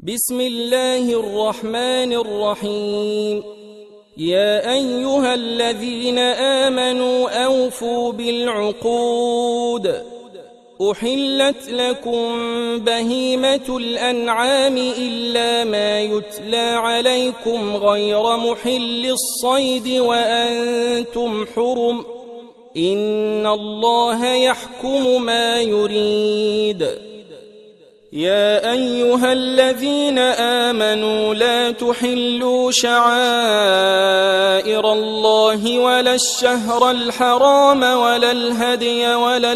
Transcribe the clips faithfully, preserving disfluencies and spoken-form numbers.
بسم الله الرحمن الرحيم. يا أيها الذين آمنوا أوفوا بالعقود. أحلت لكم بهيمة الأنعام إلا ما يتلى عليكم غير محل الصيد وأنتم حرم، إن الله يحكم ما يريد. يا أيها الذين آمنوا لا تحلوا شعائر الله ولا الشهر الحرام ولا الهدي ولا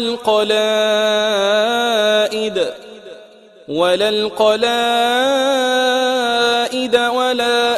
القلائد ولا القلائد ولا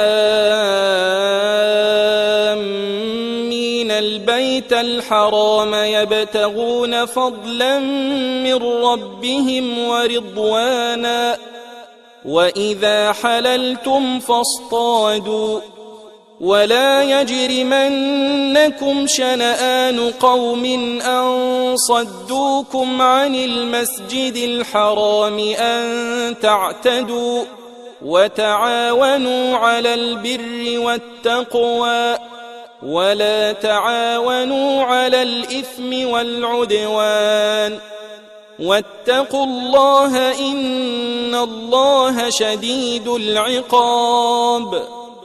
آمين البيت الحرام يبتغون فضلا من ربهم ورضوانا، وإذا حللتم فاصطادوا، ولا يجرمنكم شنآن قوم أن صدوكم عن المسجد الحرام أن تعتدوا، وتعاونوا على البر والتقوى ولا تعاونوا على الإثم والعدوان، واتقوا الله إن الله شديد العقاب.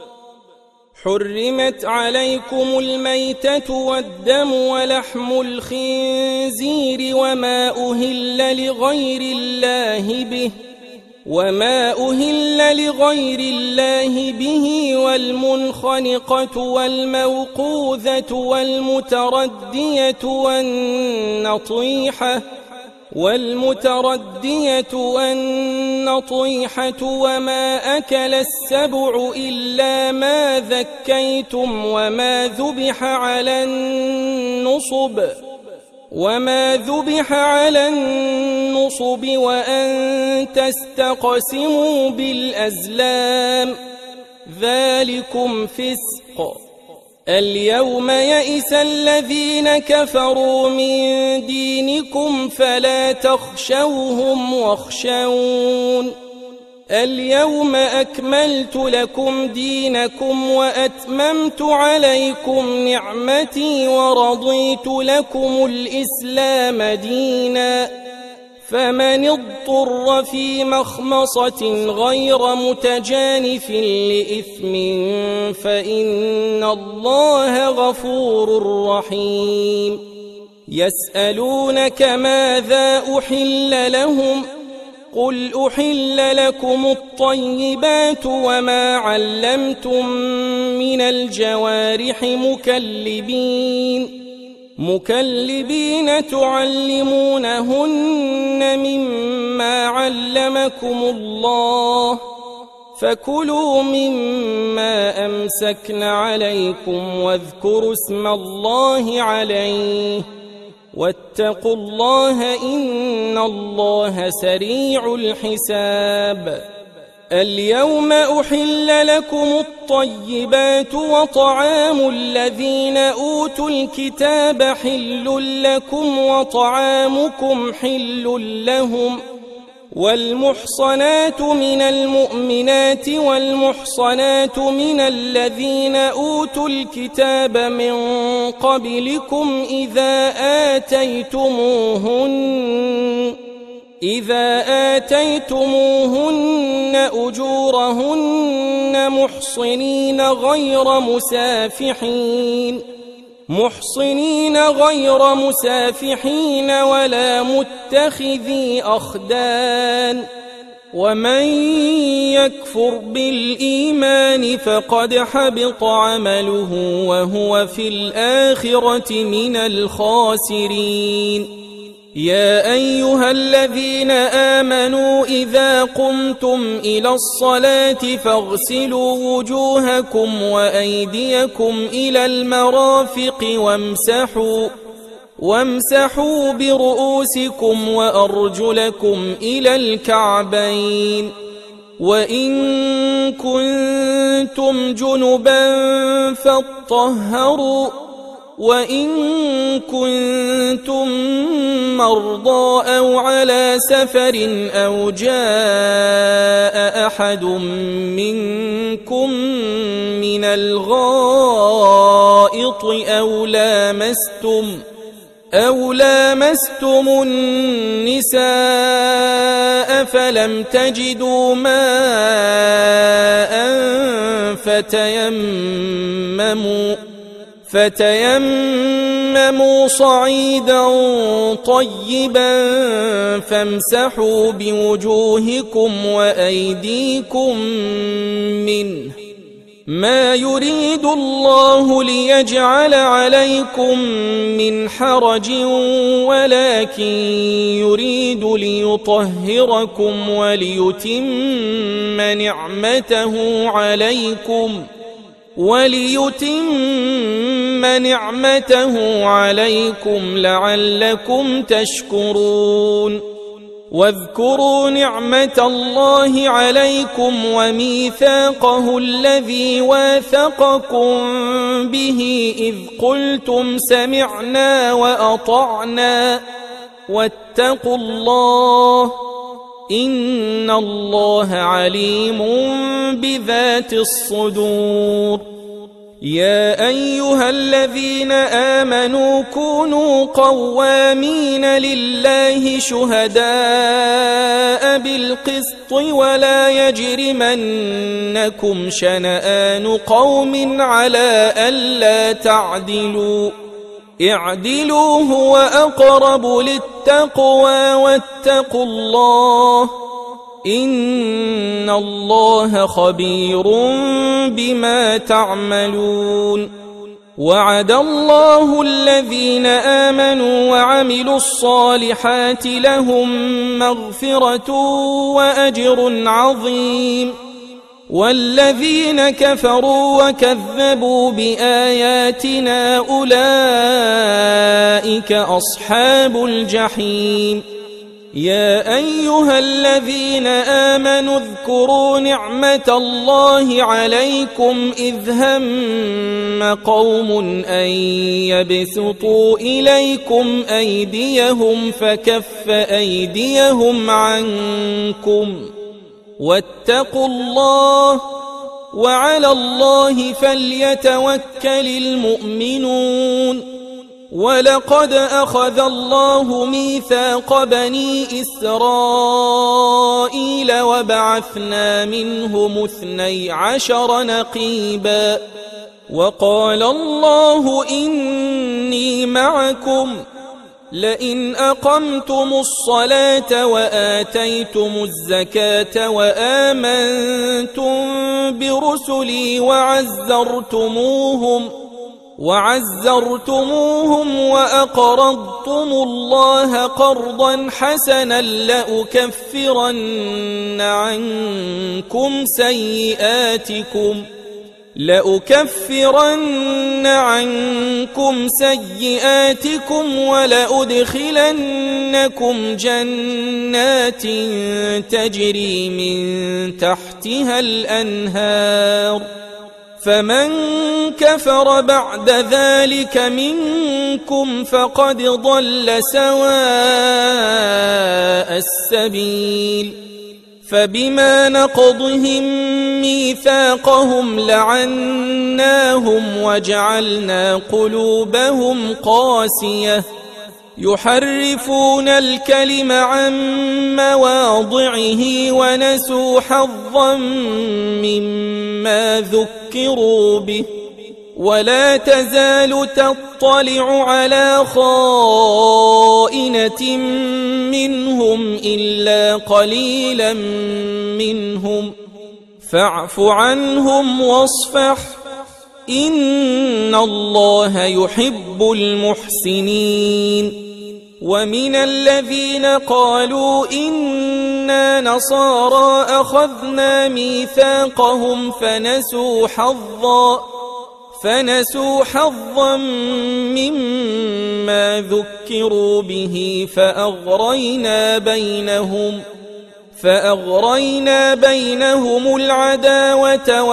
حرمت عليكم الميتة والدم ولحم الخنزير وما أهل لغير الله به وما أهل لغير الله به والمنخنقة والموقوذة والمتردية والنطيحة والمتردية والنطيحة وما أكل السبع إلا ما ذكيتم وما ذبح على النصب وما ذبح على النصب وأن تستقسموا بالأزلام، ذلكم فسق. اليوم يئس الذين كفروا من دينكم فلا تخشوهم واخشون. اليوم أكملت لكم دينكم وأتممت عليكم نعمتي ورضيت لكم الإسلام دينا، فمن اضطر في مخمصة غير متجانف لإثم فإن الله غفور رحيم. يسألونك ماذا أحل لهم؟ قل أحل لكم الطيبات وما علمتم من الجوارح مكلبين مكلبين تعلمونهن مما علمكم الله، فكلوا مما أمسكن عليكم واذكروا اسم الله عليه، واتقوا الله إن الله سريع الحساب. اليوم أحل لكم الطيبات وطعام الذين أوتوا الكتاب حل لكم وطعامكم حل لهم، والمحصنات من المؤمنات والمحصنات من الذين أوتوا الكتاب من قبلكم إذا آتيتموهن إذا آتيتموهن أجورهن محصنين غير مسافحين محصنين غير مسافحين ولا متخذي أخدان، ومن يكفر بالإيمان فقد حبط عمله وهو في الآخرة من الخاسرين. يا أيها الذين آمنوا إذا قمتم إلى الصلاة فاغسلوا وجوهكم وأيديكم إلى المرافق وامسحوا وامسحوا برؤوسكم وأرجلكم إلى الكعبين، وإن كنتم جنبا فاطهروا، وإن كنتم مرضى أو على سفر أو جاء أحد منكم من الغائط أو لامستم أو لامستم النساء فلم تجدوا ماء فتيمموا فتيمموا صعيدا طيبا فامسحوا بوجوهكم وأيديكم منه ما يريد الله ليجعل عليكم من حرج ولكن يريد ليطهركم وليتم نعمته عليكم وليتم نعمته عليكم لعلكم تشكرون واذكروا نعمة الله عليكم وميثاقه الذي واثقكم به إذ قلتم سمعنا وأطعنا واتقوا الله إن الله عليم بذات الصدور يا أيها الذين آمنوا كونوا قوامين لله شهداء بالقسط ولا يجرمنكم شنآن قوم على ألا تعدلوا اعدلوا هو أقرب للتقوى واتقوا الله إن الله خبير بما تعملون وعد الله الذين آمنوا وعملوا الصالحات لهم مغفرة وأجر عظيم والذين كفروا وكذبوا بآياتنا أولئك أصحاب الجحيم يا أيها الذين آمنوا اذكروا نعمة الله عليكم إذ هم قوم أن يبسطوا إليكم أيديهم فكف أيديهم عنكم واتقوا الله وعلى الله فليتوكل المؤمنون ولقد أخذ الله ميثاق بني إسرائيل وبعثنا منهم اثني عشر نقيبا وقال الله إني معكم لئن أقمتم الصلاة وآتيتم الزكاة وآمنتم برسلي وعزرتموهم وعزرتموهم وأقرضتم الله قرضا حسنا لأكفرن عنكم سيئاتكم لأكفرن عنكم سيئاتكم ولأدخلنكم جنات تجري من تحتها الأنهار فمن كفر بعد ذلك منكم فقد ضل سواء السبيل فبما نقضهم ميثاقهم لعناهم وجعلنا قلوبهم قاسية يحرفون الكلم عن مواضعه ونسوا حظا مما ذكروا به ولا تزال تطلع على خائنة منهم إلا قليلا منهم فاعف عنهم واصفح إن الله يحب المحسنين ومن الذين قالوا إنا نصارى أخذنا ميثاقهم فنسوا حظا فنسوا حظا مما ذكروا به فأغرينا بينهم فأغرينا بينهم العداوة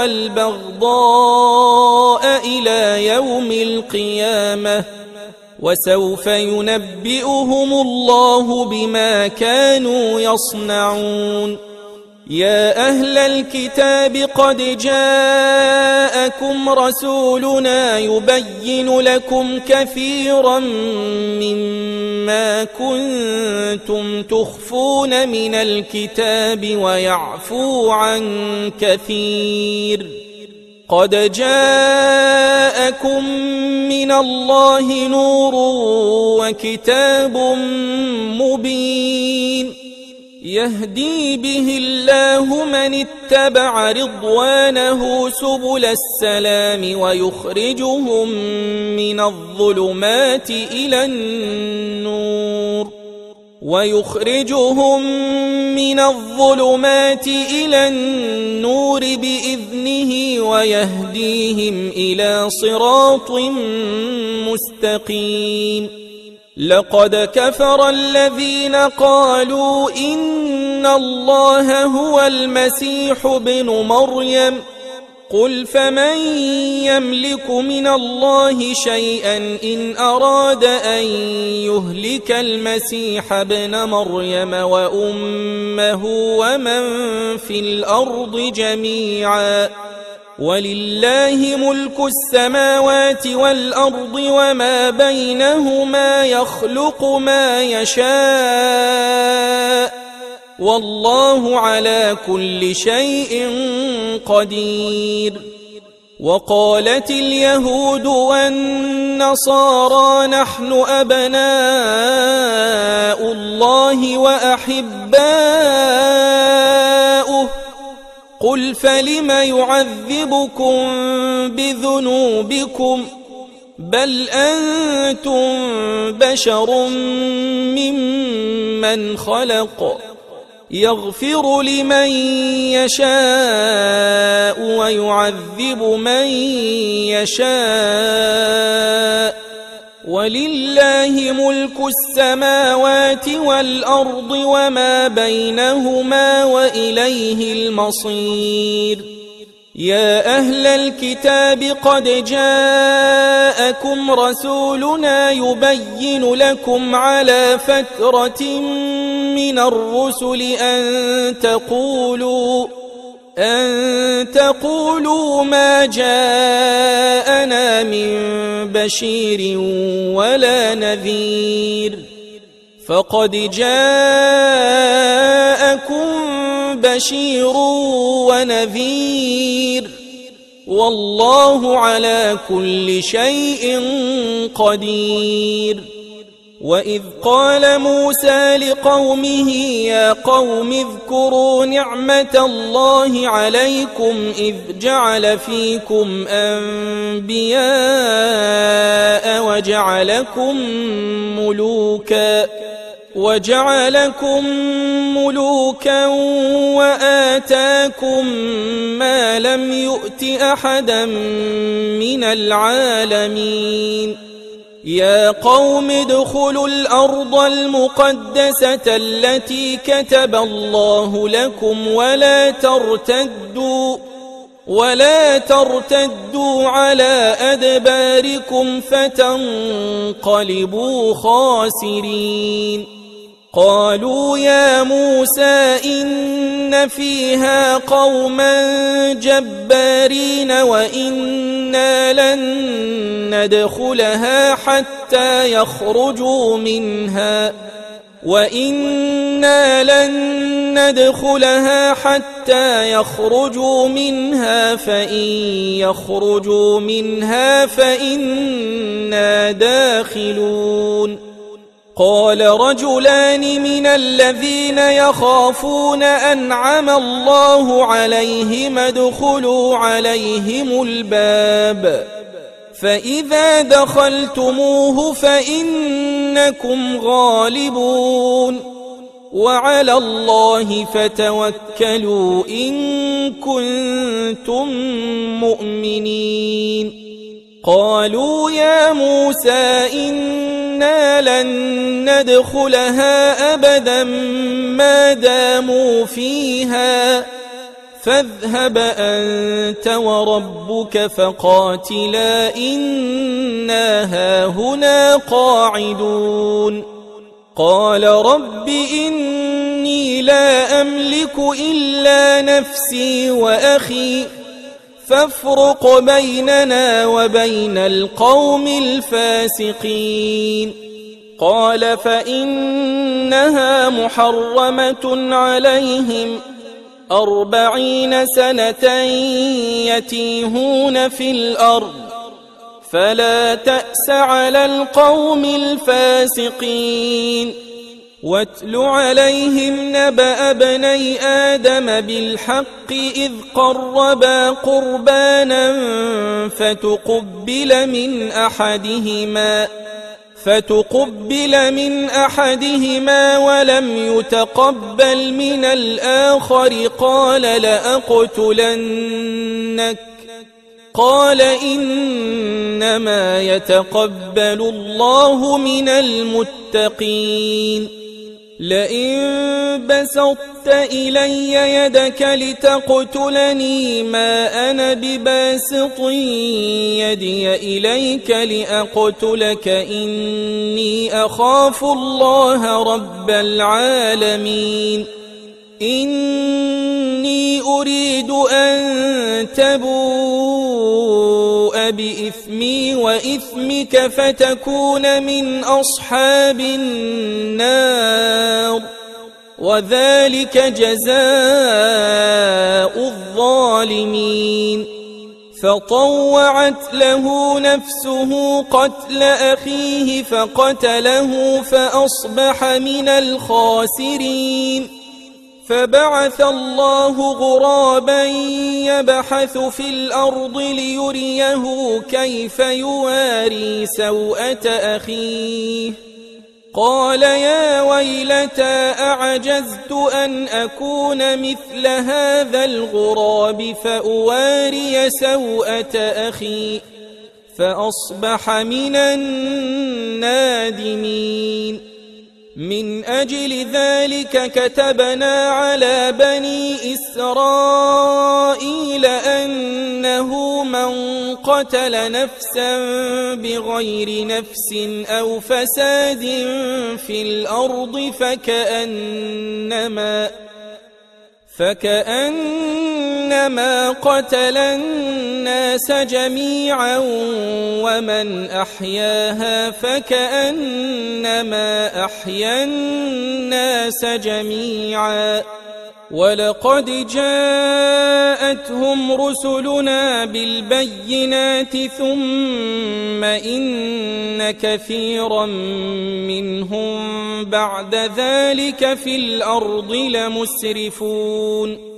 والبغضاء إلى يوم القيامة وسوف ينبئهم الله بما كانوا يصنعون يا أهل الكتاب قد جاءكم رسولنا يبين لكم كثيرا مما كنتم تخفون من الكتاب ويعفو عن كثير قد جاءكم من الله نور وكتاب مبين يهدي به الله من اتبع رضوانه سبل السلام ويخرجهم من الظلمات إلى النور ويخرجهم من الظلمات إلى النور بإذنه ويهديهم إلى صراط مستقيم لقد كفر الذين قالوا إن الله هو المسيح ابن مريم قل فمن يملك من الله شيئا إن أراد أن يهلك المسيح ابن مريم وأمه ومن في الأرض جميعا ولله ملك السماوات والأرض وما بينهما يخلق ما يشاء والله على كل شيء قدير وقالت اليهود والنصارى نحن أبناء الله وأحباؤه قل فلم يعذبكم بذنوبكم بل أنتم بشر ممن خلق يغفر لمن يشاء ويعذب من يشاء ولله ملك السماوات والأرض وما بينهما وإليه المصير يا أهل الكتاب قد جاءكم رسولنا يبين لكم على فترة من الرسل أن تقولوا أن تقولوا ما جاءنا من بشير ولا نذير فقد جاءكم بشير ونذير والله على كل شيء قدير وإذ قال موسى لقومه يا قوم اذكروا نعمة الله عليكم إذ جعل فيكم أنبياء وجعلكم ملوكا وجعلكم ملوكا وآتاكم ما لم يؤت أحدا من العالمين يا قوم ادخلوا الأرض المقدسة التي كتب الله لكم ولا ترتدوا ولا ترتدوا على أدباركم فتنقلبوا خاسرين قالوا يا موسى إن فيها قوما جبارين وإنا لن ندخلها حتى يخرجوا منها وإنا لن ندخلها حتى يخرجوا منها فإن يخرجوا منها فإنا داخلون قال رجلان من الذين يخافون أنعم الله عليهم ادخلوا عليهم الباب فإذا دخلتموه فإنكم غالبون وعلى الله فتوكلوا إن كنتم مؤمنين قالوا يا موسى إنا لن ندخلها أبدا ما داموا فيها فاذهب أنت وربك فقاتلا إنا هاهنا قاعدون قال رب إني إني لا أملك إلا نفسي وأخي فافرق بيننا وبين القوم الفاسقين. قال فإنها محرمة عليهم أربعين سنة يتيهون في الأرض فلا تأس على القوم الفاسقين. واتل عليهم نبأ ابني آدم بالحق إذ قربا قربانا فتقبل من أحدهما فتقبل من أحدهما ولم يتقبل من الآخر قال لأقتلنك قال إنما يتقبل الله من المتقين. لئن بسطت إلي يدك لتقتلني ما أنا بباسط يدي إليك لأقتلك إني أخاف الله رب العالمين. إني أريد أن تبوء بإثمي وإثمك فتكون من أصحاب النار وذلك جزاء الظالمين. فطوعت له نفسه قتل أخيه فقتله فأصبح من الخاسرين. فبعث الله غرابا يبحث في الأرض ليريه كيف يواري سوءة أخيه قال يا ويلتى أعجزت أن أكون مثل هذا الغراب فأواري سوءة أخي فأصبح من النادمين. من أجل ذلك كتبنا على بني إسرائيل أنه من قتل نفسا بغير نفس أو فساد في الأرض فكأنما فكأنما قتل الناس جميعا ومن أحياها فكأنما أحيا الناس جميعا. ولقد جاءتهم رسلنا بالبينات ثم إن كثيرا منهم بعد ذلك في الأرض لمسرفون.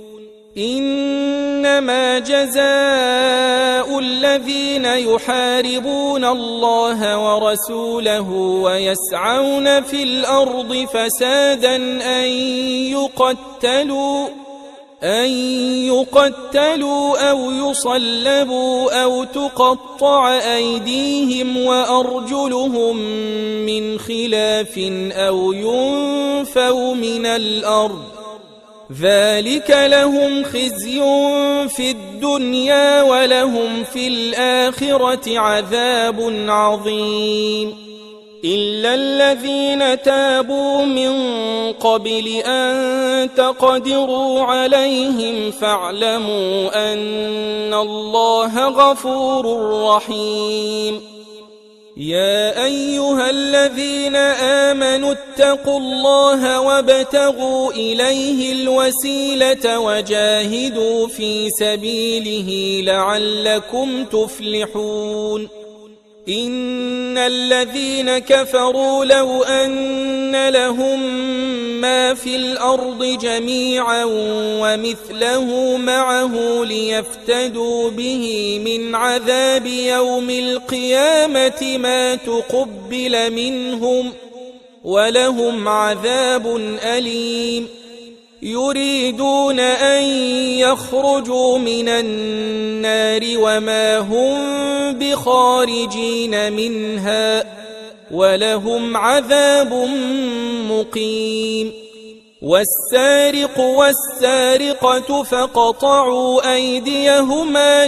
إنما جزاء الذين يحاربون الله ورسوله ويسعون في الأرض فسادا أن يقتلوا أن يقتلوا أو يصلبوا أو تقطع أيديهم وأرجلهم من خلاف أو ينفوا من الأرض ذلك لهم خزي في الدنيا ولهم في الآخرة عذاب عظيم. إلا الذين تابوا من قبل أن تقدروا عليهم فاعلموا أن الله غفور رحيم. يا أيها الذين آمنوا اتقوا الله وابتغوا إليه الوسيلة وجاهدوا في سبيله لعلكم تفلحون. إن الذين كفروا لو أن لهم ما في الأرض جميعا ومثله معه ليفتدوا به من عذاب يوم القيامة ما تقبل منهم ولهم عذاب أليم. يريدون أن يخرجوا من النار وما هم بخارجين منها ولهم عذاب مقيم. والسارق والسارقة فاقطعوا أيديهما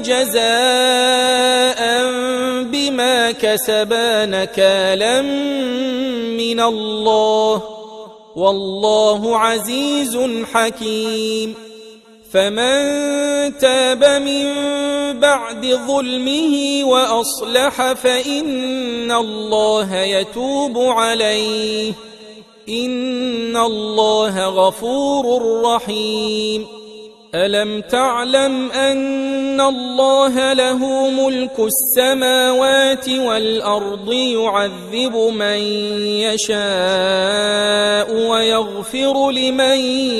جزاء بما كسبا نكالا من الله والله عزيز حكيم. فمن تاب من بعد ظلمه وأصلح فإن الله يتوب عليه، إن الله غفور رحيم. ألم تعلم أن الله له ملك السماوات والأرض يعذب من يشاء ويغفر لمن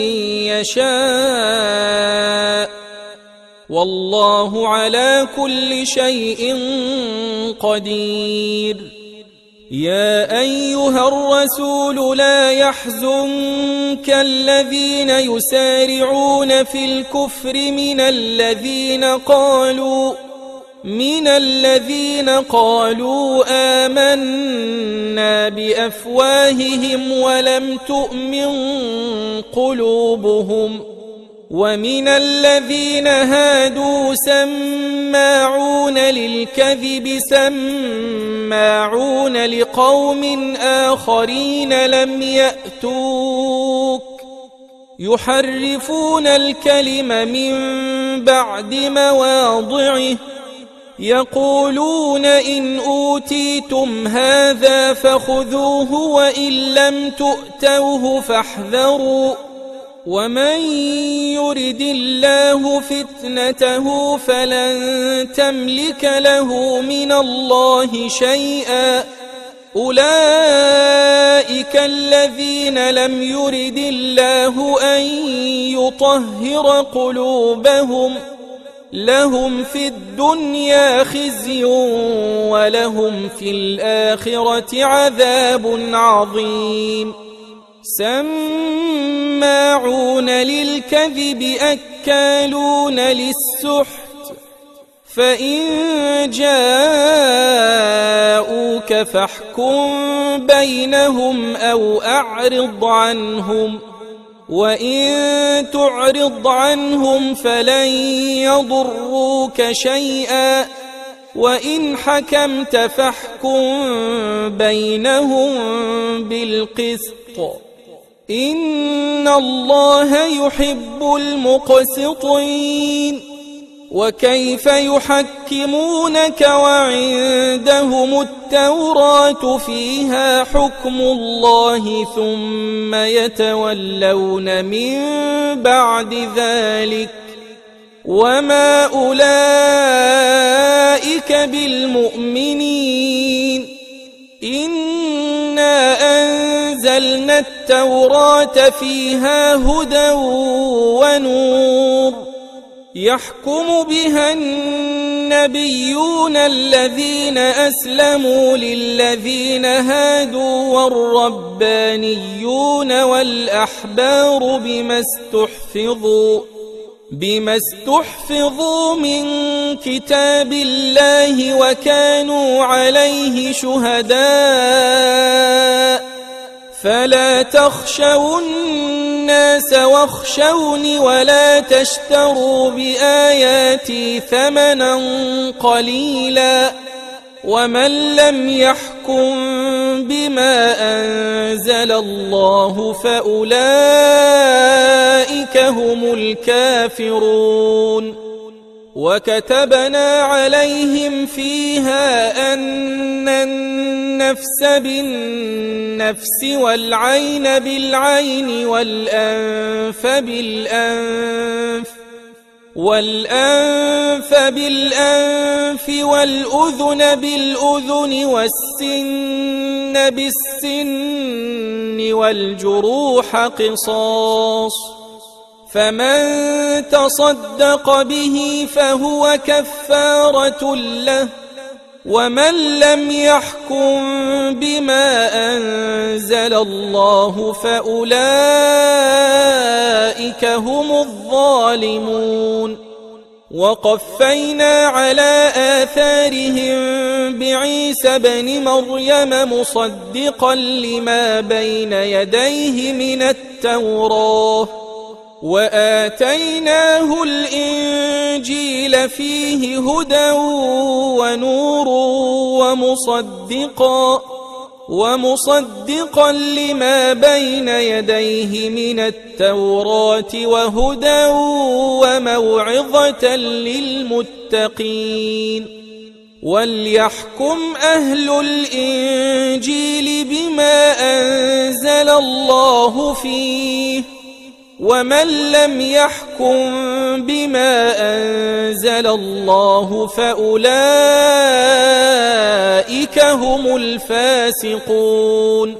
يشاء، والله على كل شيء قدير. يا أيها الرسول لا يحزنك الذين يسارعون في الكفر من الذين قالوا من الذين قالوا آمنا بأفواههم ولم تؤمن قلوبهم، ومن الذين هادوا سماعون للكذب سماعون لقوم آخرين لم يأتوك، يحرفون الكلم من بعد مواضعه، يقولون إن أوتيتم هذا فخذوه وإن لم تؤتوه فاحذروا، ومن يرد الله فتنته فلن تملك له من الله شيئا. أولئك الذين لم يرد الله أن يطهر قلوبهم، لهم في الدنيا خزي ولهم في الآخرة عذاب عظيم. سماعون للكذب أكالون للسحت، فإن جاءوك فاحكم بينهم أو أعرض عنهم، وإن تعرض عنهم فلن يضروك شيئا، وإن حكمت فاحكم بينهم بالقسط، إن الله يحب المقسطين. وكيف يحكمونك وعندهم التوراة فيها حكم الله ثم يتولون من بعد ذلك، وما أولئك بالمؤمنين. إنا أنزلنا التوراة فيها هدى ونور، يحكم بها النبيون الذين أسلموا للذين هادوا والربانيون والأحبار بما استحفظوا بما استحفظوا من كتاب الله وكانوا عليه شهداء، فلا تخشوا الناس واخشوني ولا تشتروا بآياتي ثمنا قليلا، ومن لم يحكم بما أنزل الله فأولئك هم الكافرون. وكتبنا عليهم فيها أن النفس بالنفس والعين بالعين والأنف بالأنف والأنف بالأنف والأذن بالأذن والسن بالسن والجروح قصاص، فمن تصدق به فهو كفارة له، ومن لم يحكم بما أنزل الله فأولئك هم الظالمون. وقفينا على آثارهم بعيسى بن مريم مصدقا لما بين يديه من التوراة، وآتيناه الإنجيل فيه هدى ونور ومصدقا ومصدقا لما بين يديه من التوراة وهدى وموعظة للمتقين. وليحكم أهل الإنجيل بما أنزل الله فيه، ومن لم يحكم بما أنزل الله فأولئك هم الفاسقون.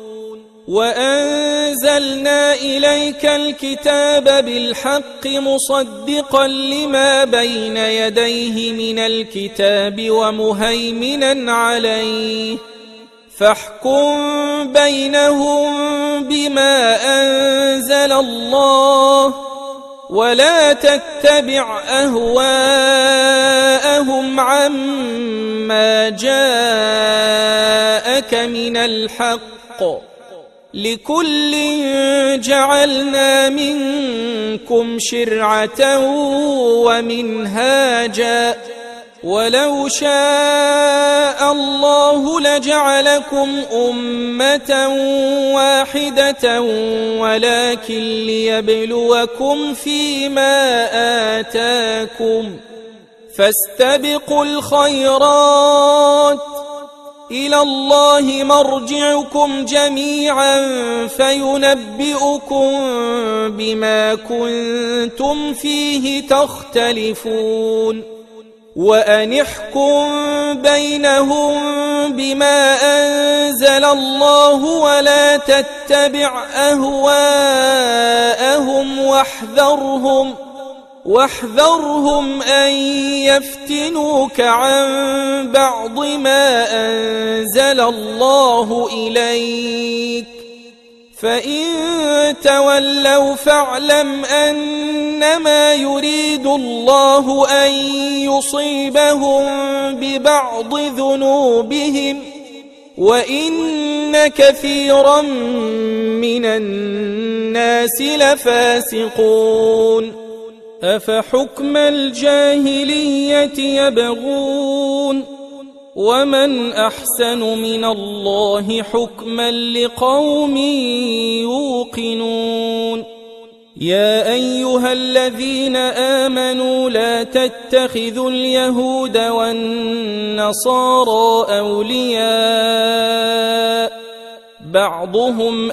وأنزلنا إليك الكتاب بالحق مصدقا لما بين يديه من الكتاب ومهيمنا عليه، فاحكم بينهم بما أنزل الله، ولا تتبع أهواءهم عما جاءك من الحق، لكل جعلنا منكم شرعة ومنهاجا، ولو شاء الله لجعلكم أمة واحدة ولكن ليبلوكم فيما آتاكم، فاستبقوا الخيرات، إلى الله مرجعكم جميعا فينبئكم بما كنتم فيه تختلفون. وأن احكم بينهم بما أنزل الله ولا تتبع أهواءهم واحذرهم واحذرهم أن يفتنوك عن بعض ما أنزل الله إليك، فإن تولوا فاعلم أنما يريد الله أن يصيبهم ببعض ذنوبهم، وإن كثيرا من الناس لفاسقون. أفحكم الجاهلية يبغون، ومن أحسن من الله حكما لقوم يوقنون. يا أيها الذين آمنوا لا تتخذوا اليهود والنصارى أولياء، بعضهم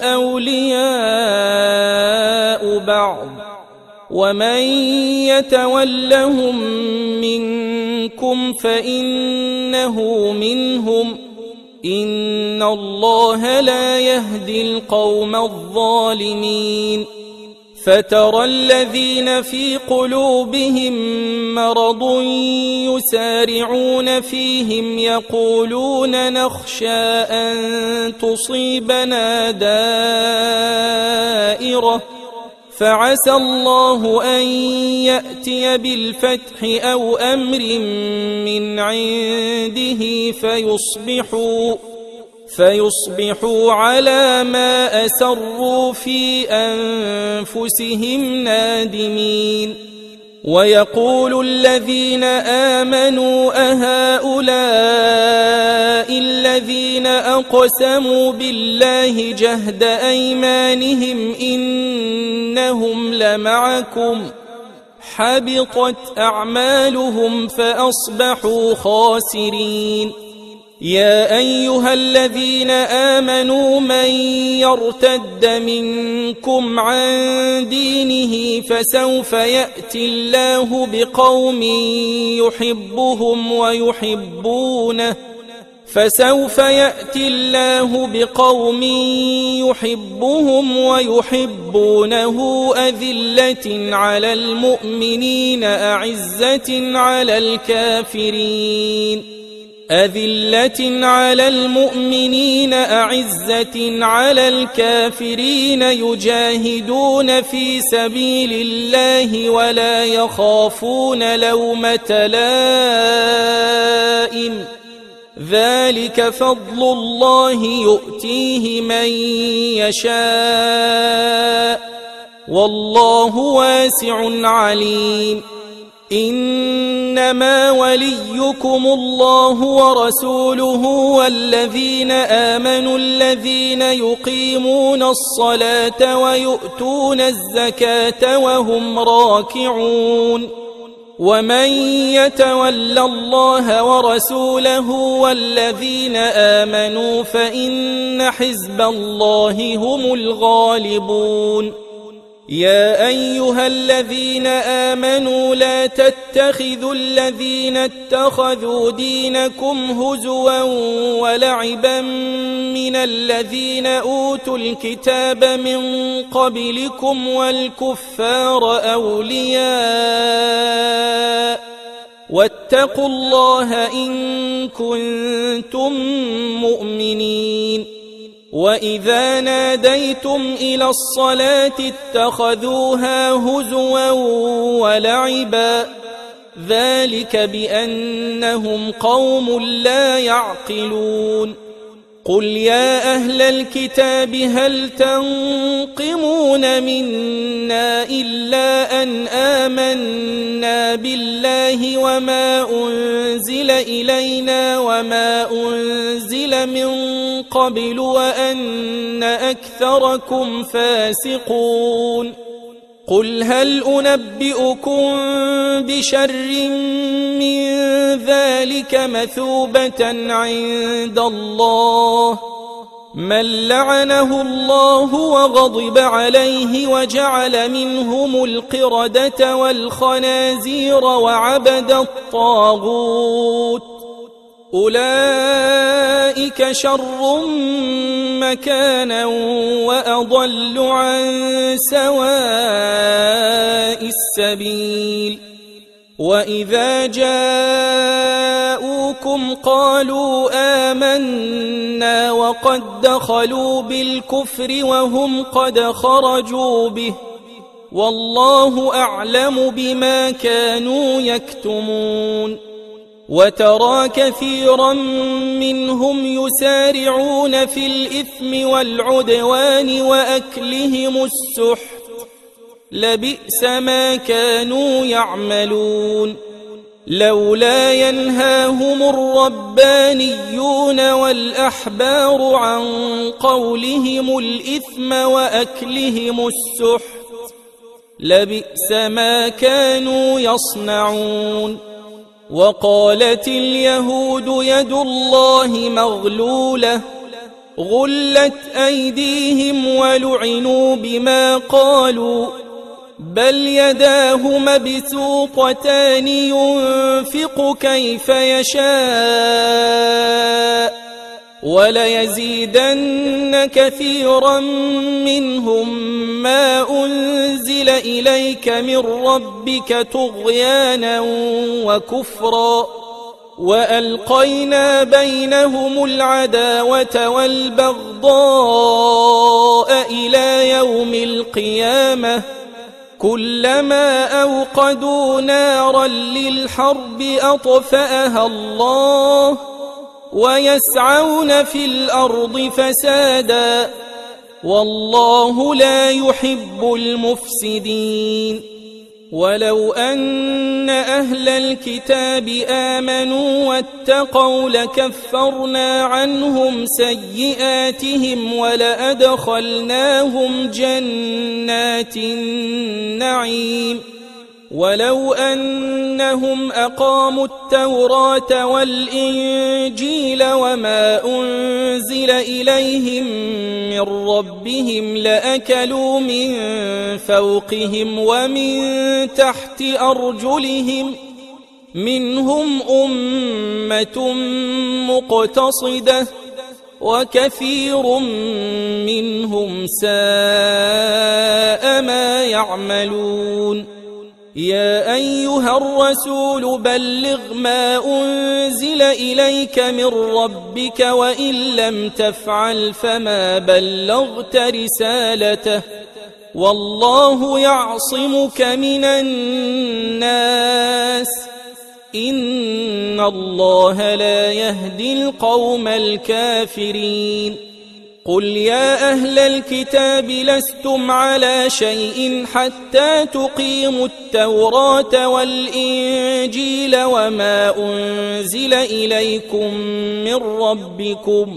أولياء بعض، ومن يتولهم منكم فإنه منهم، إن الله لا يهدي القوم الظالمين. فترى الذين في قلوبهم مرض يسارعون فيهم يقولون نخشى أن تصيبنا دائرة، فعسى الله أن يأتي بالفتح أو أمر من عنده فيصبحوا فيصبحوا على ما أسروا في أنفسهم نادمين. ويقول الذين آمنوا أهؤلاء الذين أقسموا بالله جهد أيمانهم إنهم لمعكم، حبطت أعمالهم فأصبحوا خاسرين. يا أيها الذين آمنوا من يرتد منكم عن دينه فسوف يأتي الله بقوم يحبهم ويحبونه فسوف يأتي الله بقوم يحبهم ويحبونه أذلة على المؤمنين أعزة على الكافرين أذلة على المؤمنين أعزة على الكافرين يجاهدون في سبيل الله ولا يخافون لومة لائم، ذلك فضل الله يؤتيه من يشاء والله واسع عليم. إنما وليكم الله ورسوله والذين آمنوا الذين يقيمون الصلاة ويؤتون الزكاة وهم راكعون ومن يتول الله ورسوله والذين آمنوا فإن حزب الله هم الغالبون. يا أيها الذين آمنوا لا تتخذوا الذين اتخذوا دينكم هزوا ولعبا من الذين أوتوا الكتاب من قبلكم والكفار أولياء واتقوا الله إن كنتم مؤمنين. وإذا ناديتم إلى الصلاة اتخذوها هزوا ولعبا ذلك بأنهم قوم لا يعقلون. قل يا أهل الكتاب هل تنقمون منا إلا أن آمنا بالله وما أنزل إلينا وما أنزل من قبل وأن أكثركم فاسقون. قل هل أنبئكم بشر من ذلك مثوبة عند الله من لعنه الله وغضب عليه وجعل منهم القردة والخنازير وعبد الطاغوت أولئك شر مكانا وأضل عن سواء السبيل. وإذا جاءوكم قالوا آمنا وقد دخلوا بالكفر وهم قد خرجوا به والله أعلم بما كانوا يكتمون. وترى كثيرا منهم يسارعون في الإثم والعدوان وأكلهم السحت لبئس ما كانوا يعملون. لولا ينهاهم الربانيون والأحبار عن قولهم الإثم وأكلهم السحت لبئس ما كانوا يصنعون. وقالت اليهود يد الله مغلولة غلت أيديهم ولعنوا بما قالوا بل يداه مبسوطتان ينفق كيف يشاء وليزيدن كثيرا منهم ما أنزل إليك من ربك طغيانا وكفرا وألقينا بينهم العداوة والبغضاء إلى يوم القيامة كلما أوقدوا نارا للحرب أطفأها الله ويسعون في الأرض فسادا والله لا يحب المفسدين. ولو أن أهل الكتاب آمنوا واتقوا لكفرنا عنهم سيئاتهم ولأدخلناهم جنات النعيم ولو أنهم أقاموا التوراة والإنجيل وما أنزل إليهم من ربهم لأكلوا من فوقهم ومن تحت أرجلهم منهم أمة مقتصدة وكثير منهم ساء ما يعملون. يا أيها الرسول بلغ ما أنزل إليك من ربك وإن لم تفعل فما بلغت رسالته والله يعصمك من الناس إن الله لا يهدي القوم الكافرين. قل يا أهل الكتاب لستم على شيء حتى تقيموا التوراة والإنجيل وما أنزل إليكم من ربكم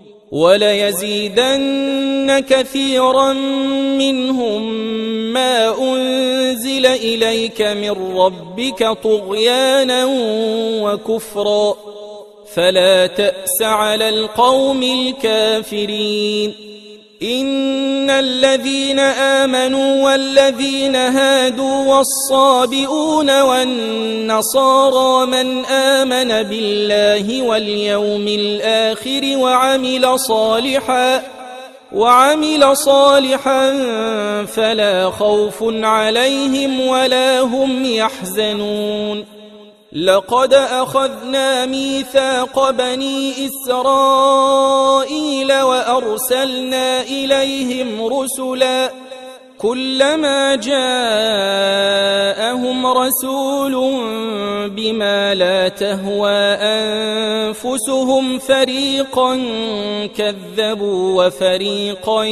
وليزيدن كثيرا منهم ما أنزل إليك من ربك طغيانا وكفرا فلا تأس على القوم الكافرين إن الذين آمنوا والذين هادوا والصابئون والنصارى من آمن بالله واليوم الآخر وعمل صالحا وعمل صالحا فلا خوف عليهم ولا هم يحزنون لقد أخذنا ميثاق بني إسرائيل وأرسلنا إليهم رسلا كلما جاءهم رسول بما لا تهوى أنفسهم فريقا كذبوا وفريقا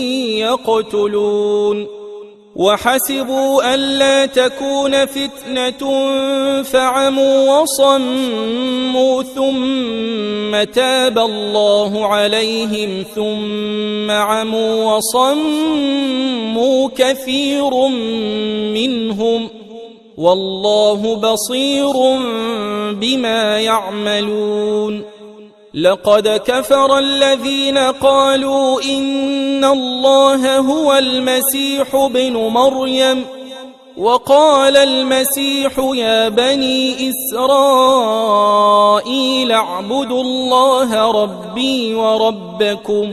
يقتلون وحسبوا ألا تكون فتنة فعموا وصموا ثم تاب الله عليهم ثم عموا وصموا كثير منهم والله بصير بما يعملون لقد كفر الذين قالوا إن الله هو المسيح ابن مريم وقال المسيح يا بني إسرائيل اعبدوا الله ربي وربكم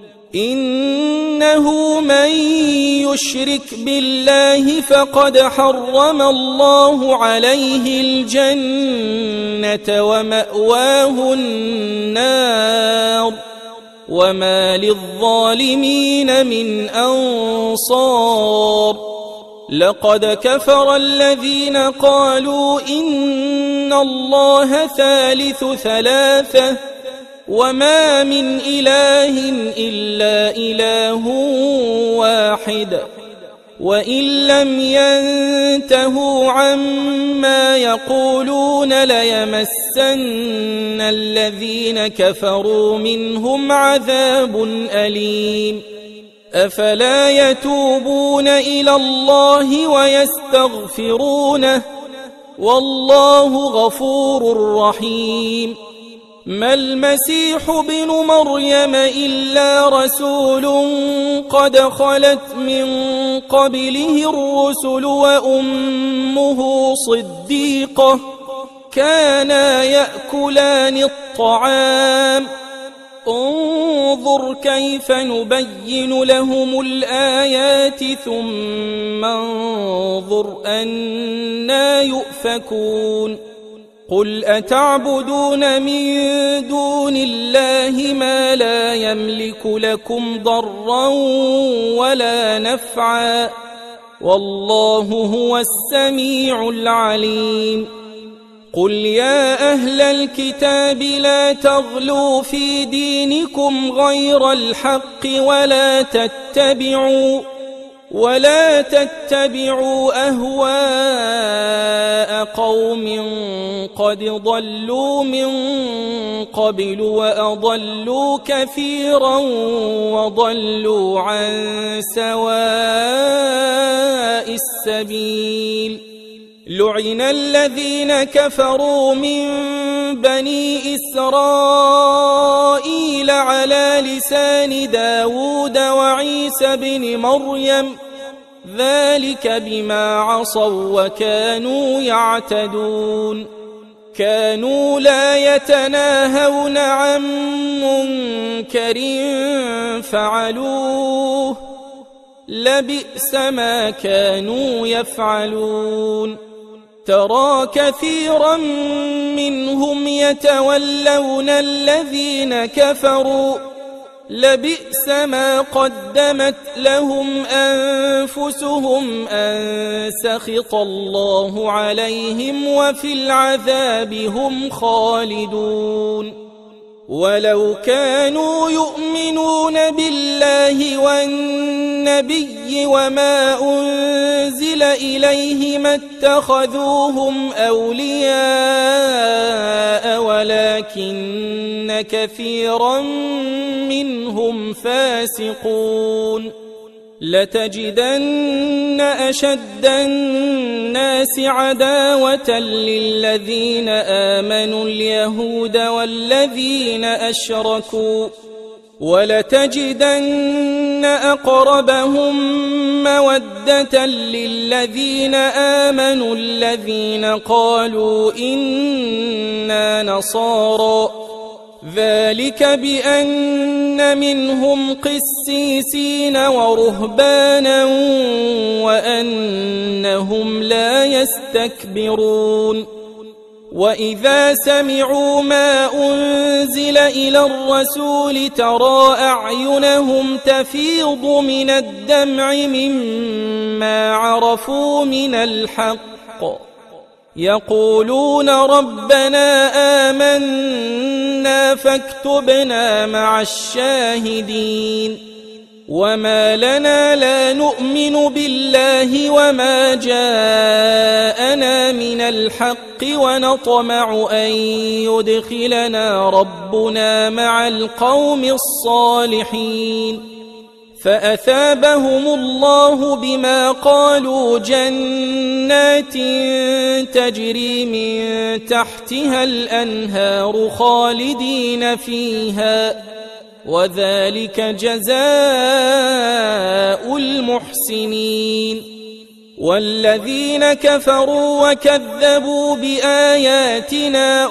إنه من يشرك بالله فقد حرم الله عليه الجنة ومأواه النار وما للظالمين من أنصار لقد كفر الذين قالوا إن الله ثالث ثلاثة وما من إله إلا إله واحد وإن لم ينتهوا عما يقولون ليمسن الذين كفروا منهم عذاب أليم أفلا يتوبون إلى الله ويستغفرونه والله غفور رحيم ما المسيح ابن مريم إلا رسول قد خلت من قبله الرسل وأمه صديقة كانا يأكلان الطعام انظر كيف نبين لهم الآيات ثم انظر أنى يؤفكون قل أتعبدون من دون الله ما لا يملك لكم ضرا ولا نفعا والله هو السميع العليم قل يا أهل الكتاب لا تغلوا في دينكم غير الحق ولا تتبعوا ولا تتبعوا أهواء قوم قد ضلوا من قبل وأضلوا كثيرا وضلوا عن سواء السبيل لعن الذين كفروا من بني إسرائيل على لسان داود وعيسى بن مريم ذلك بما عصوا وكانوا يعتدون كانوا لا يتناهون عن منكر فعلوه لبئس ما كانوا يفعلون ترى كثيرا منهم يتولون الذين كفروا لبئس ما قدمت لهم أنفسهم أن سخط الله عليهم وفي العذاب هم خالدون ولو كانوا يؤمنون بالله والنبي وما أنزل إليه ما اتخذوهم أولياء ولكن كثيرا منهم فاسقون لتجدن أشد الناس عداوة للذين آمنوا اليهود والذين أشركوا ولتجدن أقربهم مودة للذين آمنوا الذين قالوا إنا نصارى ذلك بأن منهم قسيسين ورهبانا وأنهم لا يستكبرون وإذا سمعوا ما أنزل إلى الرسول ترى أعينهم تفيض من الدمع مما عرفوا من الحق يقولون ربنا آمنا فاكتبنا مع الشاهدين وما لنا لا نؤمن بالله وما جاءنا من الحق ونطمع أن يدخلنا ربنا مع القوم الصالحين فأثابهم الله بما قالوا جنات تجري من تحتها الأنهار خالدين فيها وذلك جزاء المحسنين والذين كفروا وكذبوا بآياتنا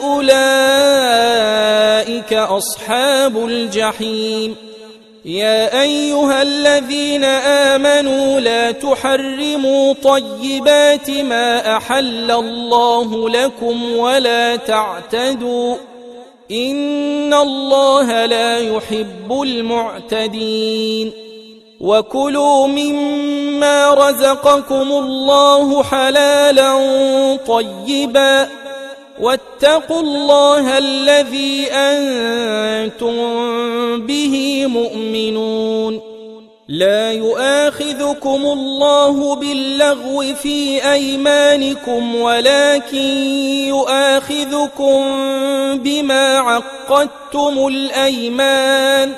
أولئك أصحاب الجحيم يا أيها الذين آمنوا لا تحرموا طيبات ما أحل الله لكم ولا تعتدوا إن الله لا يحب المعتدين وكلوا مما رزقكم الله حلالا طيبا واتقوا الله الذي أنتم به مؤمنون لا يؤاخذكم الله باللغو في أيمانكم ولكن يؤاخذكم بما عقدتم الأيمان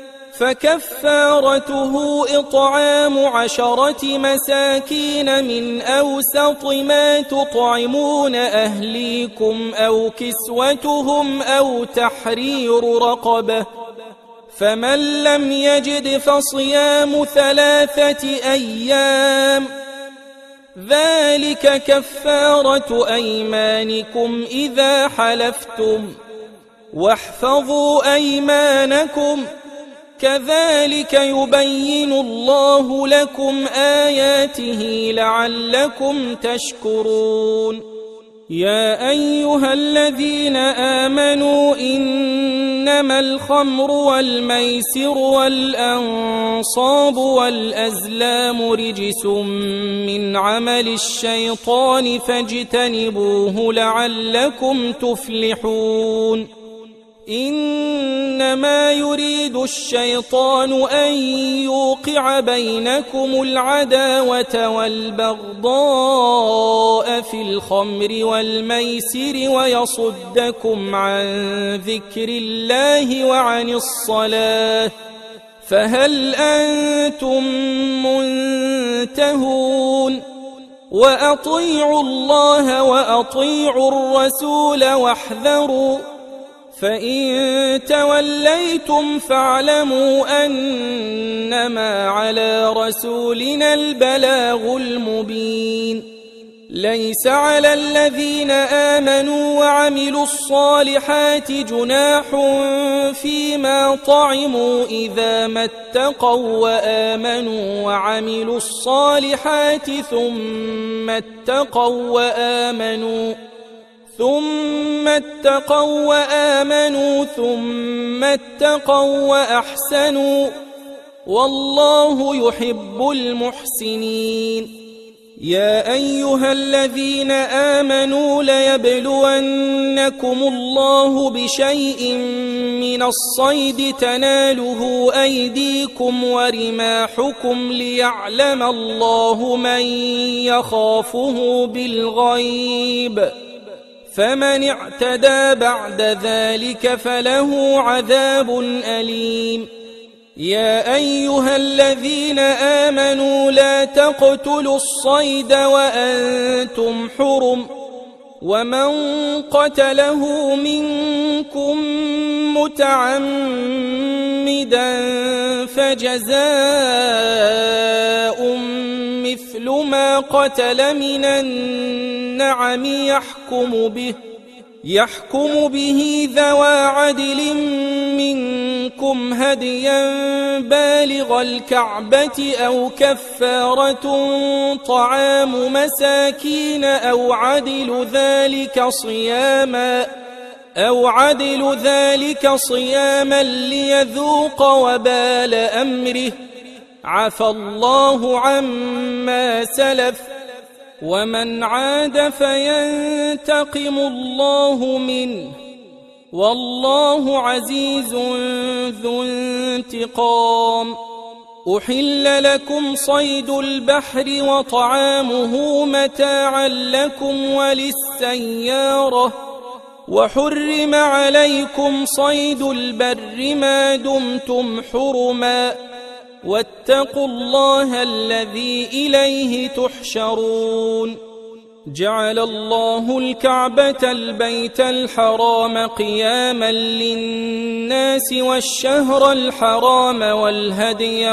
فكفارته إطعام عشرة مساكين من أوسط ما تطعمون أهليكم أو كسوتهم أو تحرير رقبة فمن لم يجد فصيام ثلاثة أيام ذلك كفارة أيمانكم إذا حلفتم واحفظوا أيمانكم كذلك يبين الله لكم آياته لعلكم تشكرون يا أيها الذين آمنوا إنما الخمر والميسر والأنصاب والأزلام رجس من عمل الشيطان فاجتنبوه لعلكم تفلحون إنما يريد الشيطان أن يوقع بينكم العداوة والبغضاء في الخمر والميسر ويصدكم عن ذكر الله وعن الصلاة فهل أنتم منتهون وأطيعوا الله وأطيعوا الرسول واحذروا فإن توليتم فاعلموا أنما على رسولنا البلاغ المبين ليس على الذين آمنوا وعملوا الصالحات جناح فيما طعموا إذا ما اتقوا وآمنوا وعملوا الصالحات ثم اتقوا وآمنوا ثم اتقوا وآمنوا ثم اتقوا وأحسنوا والله يحب المحسنين يا أيها الذين آمنوا ليبلونكم الله بشيء من الصيد تناله أيديكم ورماحكم ليعلم الله من يخافه بالغيب، فمن اعتدى بعد ذلك فله عذاب أليم. يا أيها الذين آمنوا لا تقتلوا الصيد وأنتم حرم، ومن قتله منكم متعمدا فجزاء مثل ما قتل من النعم يحكم به يحكم به ذوى عدل منكم هديا بالغ الكعبة أو كفارة طعام مساكين أو عدل ذلك صياما أو عدل ذلك صياما ليذوق وبال أمره، عفى الله عما سلف، ومن عاد فينتقم الله منه، والله عزيز ذو انتقام. أحل لكم صيد البحر وطعامه متاعا لكم وللسيارة، وحرم عليكم صيد البر ما دمتم حرما، واتقوا الله الذي إليه تحشرون. جعل الله الكعبة البيت الحرام قياما للناس والشهر الحرام والهدي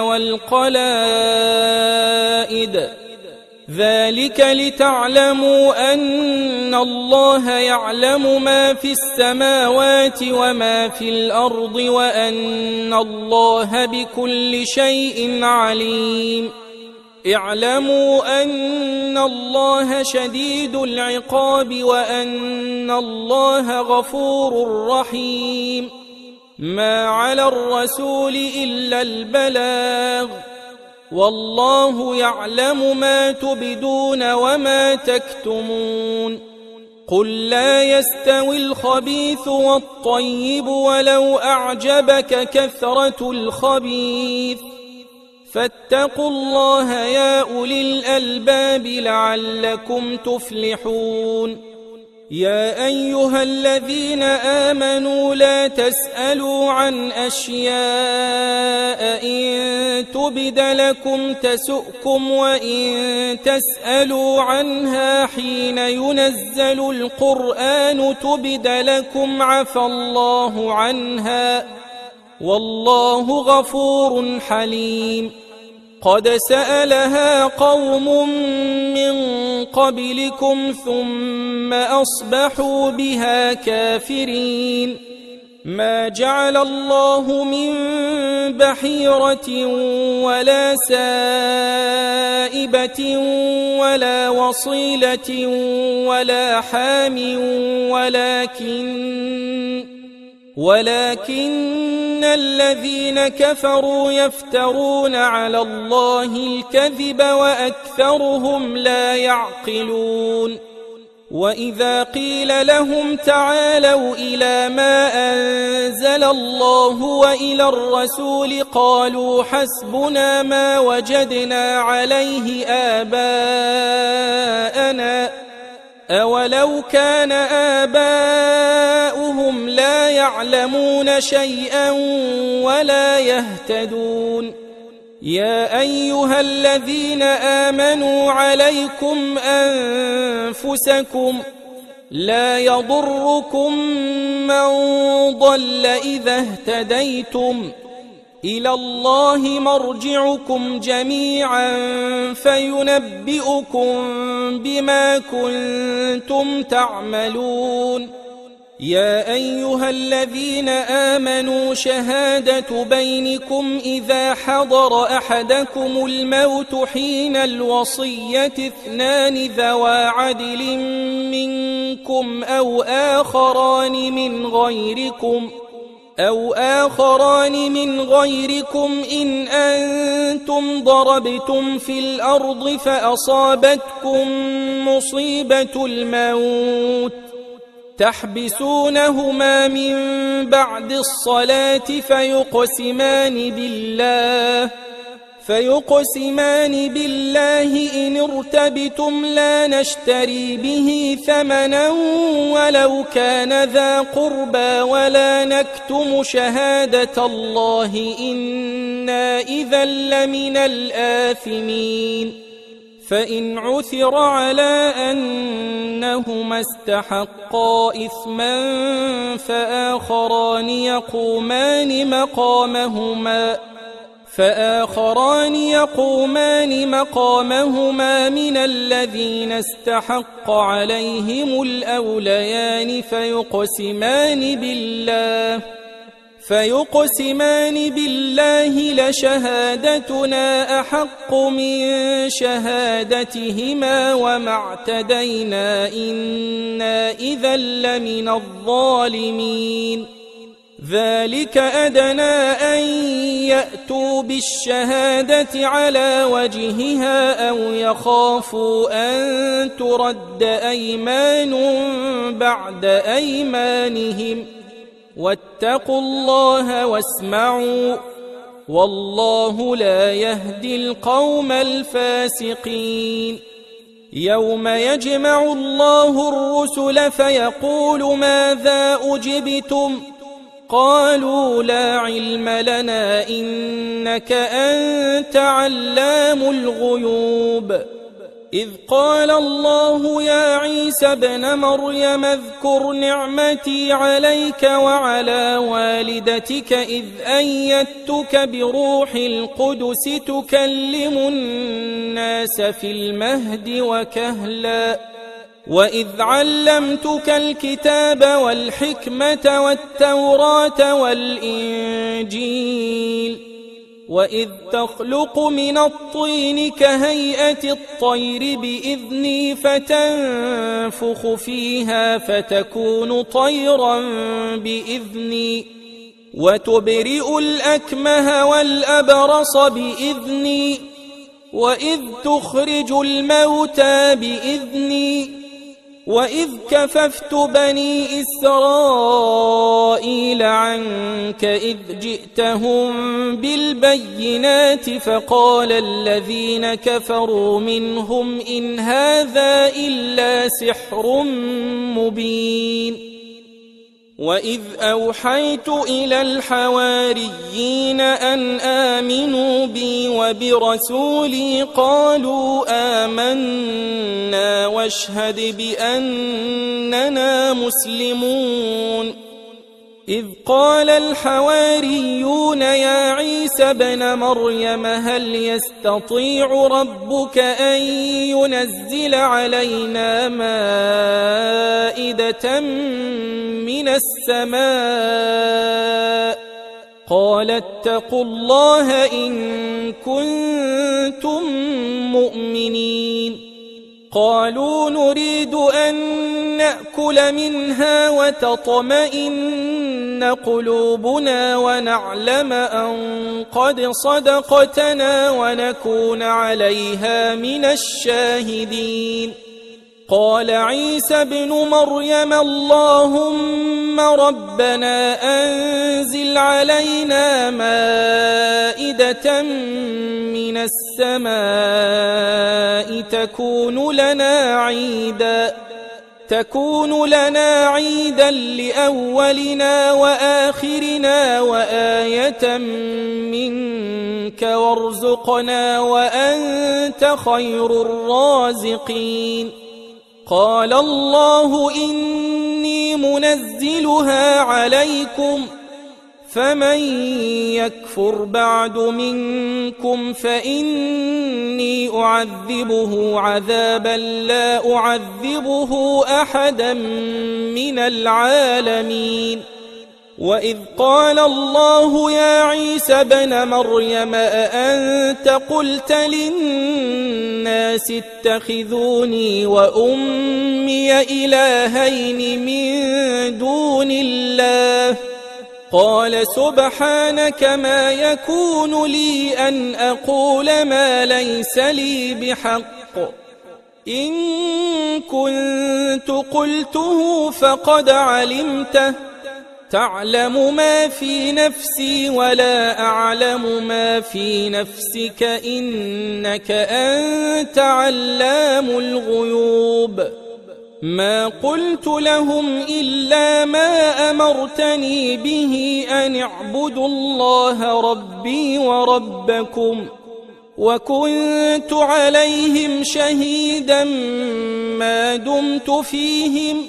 والقلائد، ذلك لتعلموا أن الله يعلم ما في السماوات وما في الأرض وأن الله بكل شيء عليم. اعلموا أن الله شديد العقاب وأن الله غفور رحيم. ما على الرسول إلا البلاغ، والله يعلم ما تبدون وما تكتمون. قل لا يستوي الخبيث والطيب ولو أعجبك كثرة الخبيث، فاتقوا الله يا أولي الألباب لعلكم تفلحون. يا أيها الذين آمنوا لا تسألوا عن أشياء إن تبد لكم تسؤكم، وإن تسألوا عنها حين ينزل القرآن تبد لكم عفى الله عنها، والله غفور حليم. قد سألها قوم من قبلكم ثم أصبحوا بها كافرين. ما جعل الله من بحيرة ولا سائبة ولا وصيلة ولا حام ولكن ولكن الذين كفروا يفترون على الله الكذب وأكثرهم لا يعقلون. وإذا قيل لهم تعالوا إلى ما أنزل الله وإلى الرسول قالوا حسبنا ما وجدنا عليه آباءنا، أولو كان آباؤهم لا يعلمون شيئا ولا يهتدون. يا أيها الذين آمنوا عليكم أنفسكم، لا يضركم من ضل إذا اهتديتم، إلى الله مرجعكم جميعا فينبئكم بما كنتم تعملون. يا أيها الذين آمنوا شهادة بينكم إذا حضر أحدكم الموت حين الوصية اثنان ذوى عدل منكم أو آخران من غيركم أو آخران من غيركم إن أنتم ضربتم في الأرض فأصابتكم مصيبة الموت تحبسونهما من بعد الصلاة فيقسمان بالله فيقسمان بالله إن ارتبتم لا نشتري به ثمنا ولو كان ذا قربى ولا نكتم شهادة الله إنا إذا لمن الآثمين فإن عثر على أنهما استحقا إثما فآخران يقومان مقامهما فآخران يقومان مقامهما من الذين استحق عليهم الأوليان فيقسمان بالله فيقسمان بالله لشهادتنا أحق من شهادتهما وما اعتدينا إنا إذا لمن الظالمين ذلك أدنى أن يأتوا بالشهادة على وجهها أو يخافوا أن ترد أيمان بعد أيمانهم واتقوا الله واسمعوا والله لا يهدي القوم الفاسقين يوم يجمع الله الرسل فيقول ماذا أجبتم قالوا لا علم لنا إنك أنت علام الغيوب إذ قال الله يا عيسى ابن مريم اذكر نعمتي عليك وعلى والدتك إذ أيدتك بروح القدس تكلم الناس في المهد وكهلا وإذ علمتك الكتاب والحكمة والتوراة والإنجيل وإذ تخلق من الطين كهيئة الطير بإذني فتنفخ فيها فتكون طيرا بإذني وتبرئ الأكمه والأبرص بإذني وإذ تخرج الموتى بإذني وإذ كففت بني إسرائيل عنك إذ جئتهم بالبينات فقال الذين كفروا منهم إن هذا إلا سحر مبين وإذ أوحيت إلى الحواريين أن آمنوا بي وبرسولي قالوا آمنا واشهد بأننا مسلمون إذ قال الحواريون يا عيسى ابن مريم هل يستطيع ربك أن ينزل علينا مائدة من السماء قال اتقوا الله إن كنتم مؤمنين قالوا نريد أن نأكل منها وتطمئن قلوبنا ونعلم أن قد صدقتنا ونكون عليها من الشاهدين قال عيسى ابن مريم اللهم ربنا أنزل علينا مائدة من السماء تكون لنا عيدا تكون لنا عيدا لأولنا وآخرنا وآية منك وارزقنا وأنت خير الرازقين قال الله إني منزلها عليكم فمن يكفر بعد منكم فإني أعذبه عذابا لا أعذبه أحدا من العالمين وإذ قال الله يا عيسى ابن مريم أأنت قلت للناس اتخذوني وأمي إلهين من دون الله قال سبحانك ما يكون لي أن أقول ما ليس لي بحق إن كنت قلته فقد علمته تعلم ما في نفسي ولا أعلم ما في نفسك إنك أنت علام الغيوب ما قلت لهم إلا ما أمرتني به أن اعبدوا الله ربي وربكم وكنت عليهم شهيدا ما دمت فيهم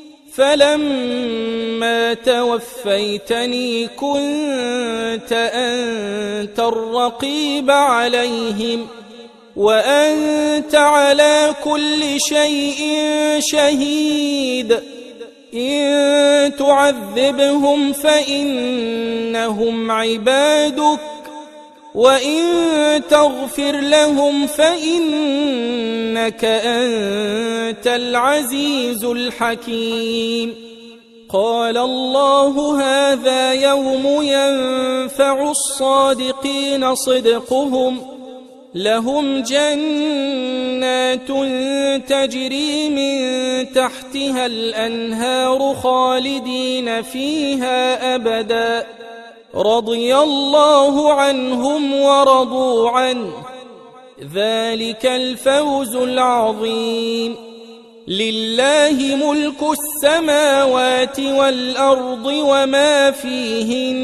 فلما توفيتني كنت أنت الرقيب عليهم وأنت على كل شيء شهيد إن تعذبهم فإنهم عبادك وإن تغفر لهم فإنك أنت العزيز الحكيم قال الله هذا يوم ينفع الصادقين صدقهم لهم جنات تجري من تحتها الأنهار خالدين فيها أبدا رضي الله عنهم ورضوا عنه ذلك الفوز العظيم لله ملك السماوات والأرض وما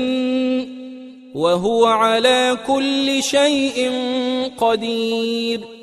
فيهن وهو على كل شيء قدير